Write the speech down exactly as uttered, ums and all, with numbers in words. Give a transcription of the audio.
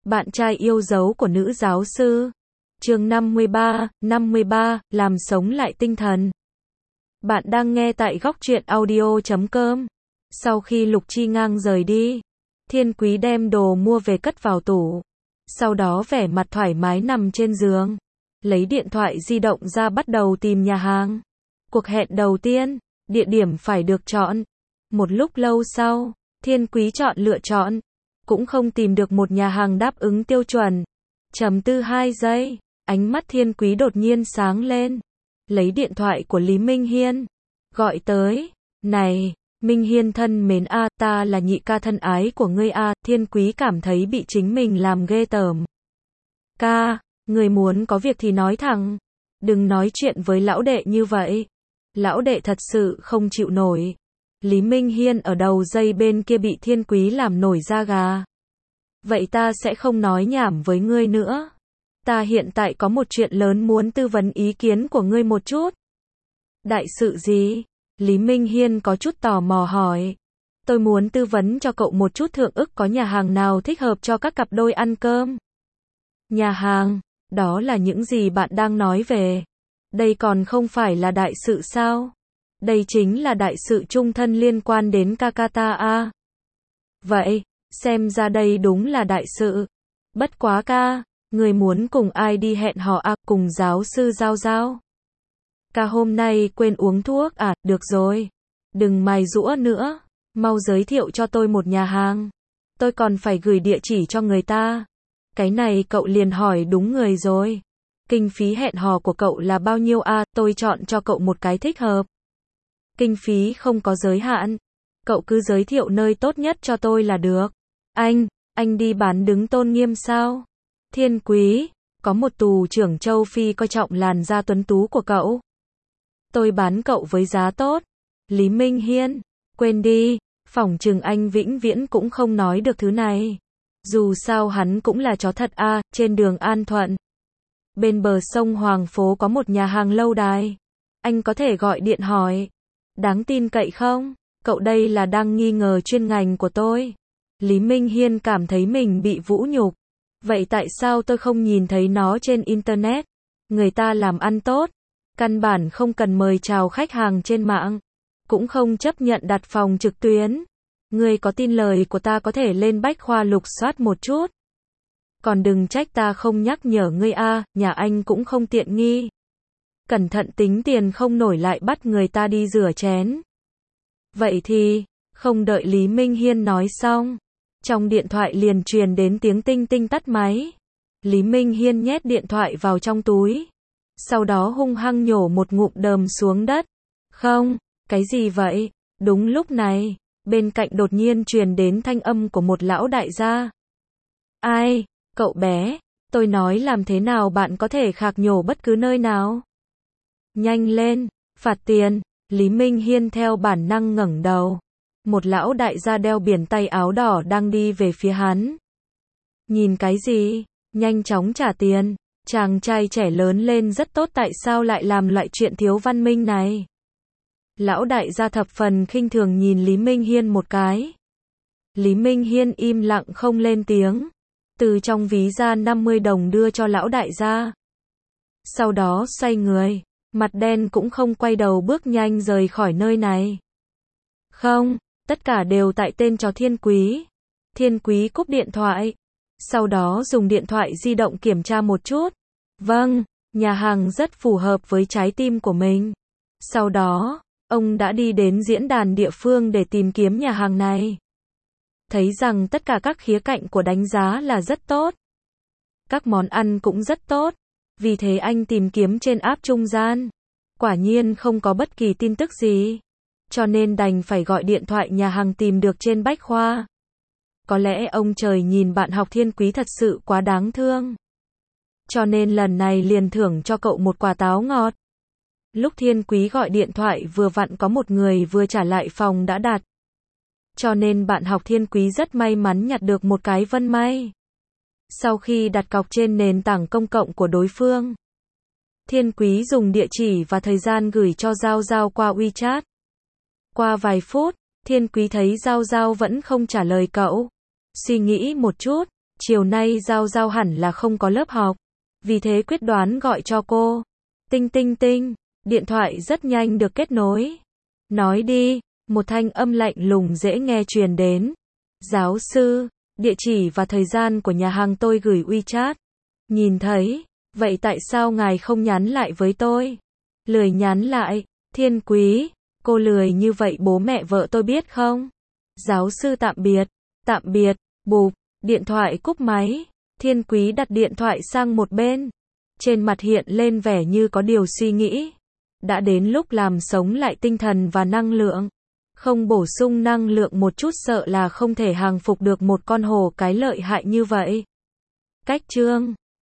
Bạn trai yêu dấu của nữ giáo sư. Chương năm mươi ba, năm mươi ba, làm sống lại tinh thần. Bạn đang nghe tại góc truyện audio chấm com. Sau khi Lục Chi Ngang rời đi, Thiên Quý đem đồ mua về cất vào tủ. Sau đó vẻ mặt thoải mái nằm trên giường, lấy điện thoại di động ra bắt đầu tìm nhà hàng. Cuộc hẹn đầu tiên, địa điểm phải được chọn. Một lúc lâu sau, Thiên Quý chọn lựa chọn, cũng không tìm được một nhà hàng đáp ứng tiêu chuẩn. Trầm tư hai giây, ánh mắt Thiên Quý đột nhiên sáng lên. Lấy điện thoại của Lý Minh Hiên, gọi tới. Này, Minh Hiên thân mến a, ta là nhị ca thân ái của ngươi a. Thiên Quý cảm thấy bị chính mình làm ghê tởm. Ca, người muốn có việc thì nói thẳng, đừng nói chuyện với lão đệ như vậy. Lão đệ thật sự không chịu nổi. Lý Minh Hiên ở đầu dây bên kia bị Thiên Quý làm nổi da gà. Vậy ta sẽ không nói nhảm với ngươi nữa. Ta hiện tại có một chuyện lớn muốn tư vấn ý kiến của ngươi một chút. Đại sự gì? Lý Minh Hiên có chút tò mò hỏi. Tôi muốn tư vấn cho cậu một chút thượng ức có nhà hàng nào thích hợp cho các cặp đôi ăn cơm. Nhà hàng? Đó là những gì bạn đang nói về? Đây còn không phải là đại sự sao? Đây chính là đại sự chung thân liên quan đến Kakata a. Vậy, xem ra đây đúng là đại sự. Bất quá ca, người muốn cùng ai đi hẹn hò a? Cùng giáo sư Giao Giao. Ca hôm nay quên uống thuốc à? Được rồi, đừng mài giũa nữa, mau giới thiệu cho tôi một nhà hàng. Tôi còn phải gửi địa chỉ cho người ta. Cái này cậu liền hỏi đúng người rồi. Kinh phí hẹn hò của cậu là bao nhiêu a? Tôi chọn cho cậu một cái thích hợp. Kinh phí không có giới hạn. Cậu cứ giới thiệu nơi tốt nhất cho tôi là được. Anh, anh đi bán đứng tôn nghiêm sao? Thiên Quý, có một tù trưởng châu Phi coi trọng làn da tuấn tú của cậu. Tôi bán cậu với giá tốt. Lý Minh Hiên, quên đi, phỏng chừng anh vĩnh viễn cũng không nói được thứ này. Dù sao hắn cũng là chó thật a. Trên đường An Thuận, bên bờ sông Hoàng Phố có một nhà hàng lâu đài. Anh có thể gọi điện hỏi. Đáng tin cậy không? Cậu đây là đang nghi ngờ chuyên ngành của tôi. Lý Minh Hiên cảm thấy mình bị vũ nhục. Vậy tại sao tôi không nhìn thấy nó trên Internet? Người ta làm ăn tốt, căn bản không cần mời chào khách hàng trên mạng, cũng không chấp nhận đặt phòng trực tuyến. Ngươi có tin lời của ta có thể lên bách khoa lục soát một chút. Còn đừng trách ta không nhắc nhở ngươi a, nhà anh cũng không tiện nghi. Cẩn thận tính tiền không nổi lại bắt người ta đi rửa chén. Vậy thì, không đợi Lý Minh Hiên nói xong, trong điện thoại liền truyền đến tiếng tinh tinh tắt máy. Lý Minh Hiên nhét điện thoại vào trong túi, sau đó hung hăng nhổ một ngụm đờm xuống đất. Không, cái gì vậy? Đúng lúc này, bên cạnh đột nhiên truyền đến thanh âm của một lão đại gia. Ai, cậu bé, tôi nói làm thế nào bạn có thể khạc nhổ bất cứ nơi nào? Nhanh lên, phạt tiền. Lý Minh Hiên theo bản năng ngẩng đầu. Một lão đại gia đeo biển tay áo đỏ đang đi về phía hắn. Nhìn cái gì? Nhanh chóng trả tiền. Chàng trai trẻ lớn lên rất tốt, tại sao lại làm loại chuyện thiếu văn minh này? Lão đại gia thập phần khinh thường nhìn Lý Minh Hiên một cái. Lý Minh Hiên im lặng không lên tiếng. Từ trong ví ra năm mươi đồng đưa cho lão đại gia. Sau đó xoay người, mặt đen cũng không quay đầu bước nhanh rời khỏi nơi này. Không, tất cả đều tại tên chó Thiên Quý. Thiên Quý cúp điện thoại. Sau đó dùng điện thoại di động kiểm tra một chút. Vâng, nhà hàng rất phù hợp với trái tim của mình. Sau đó, ông đã đi đến diễn đàn địa phương để tìm kiếm nhà hàng này. Thấy rằng tất cả các khía cạnh của đánh giá là rất tốt. Các món ăn cũng rất tốt. Vì thế anh tìm kiếm trên app trung gian. Quả nhiên không có bất kỳ tin tức gì. Cho nên đành phải gọi điện thoại nhà hàng tìm được trên bách khoa. Có lẽ ông trời nhìn bạn học Thiên Quý thật sự quá đáng thương. Cho nên lần này liền thưởng cho cậu một quả táo ngọt. Lúc Thiên Quý gọi điện thoại vừa vặn có một người vừa trả lại phòng đã đặt. Cho nên bạn học Thiên Quý rất may mắn nhặt được một cái vân may. Sau khi đặt cọc trên nền tảng công cộng của đối phương, Thiên Quý dùng địa chỉ và thời gian gửi cho Giao Giao qua WeChat. Qua vài phút, Thiên Quý thấy Giao Giao vẫn không trả lời cậu. Suy nghĩ một chút, Chiều nay Giao Giao hẳn là không có lớp học, vì thế quyết đoán gọi cho cô. Tinh tinh tinh, điện thoại rất nhanh được kết nối. Nói đi, một thanh âm lạnh lùng dễ nghe truyền đến. Giáo sư, địa chỉ và thời gian của nhà hàng tôi gửi WeChat. Nhìn thấy, vậy tại sao ngài không nhắn lại với tôi? Lười nhắn lại, Thiên Quý, cô lười như vậy bố mẹ vợ tôi biết không? Giáo sư tạm biệt, tạm biệt, bụp, điện thoại cúp máy. Thiên Quý đặt điện thoại sang một bên. Trên mặt hiện lên vẻ như có điều suy nghĩ. Đã đến lúc làm sống lại tinh thần và năng lượng. Không bổ sung năng lượng một chút sợ là không thể hàng phục được một con hổ cái lợi hại như vậy. Cách chương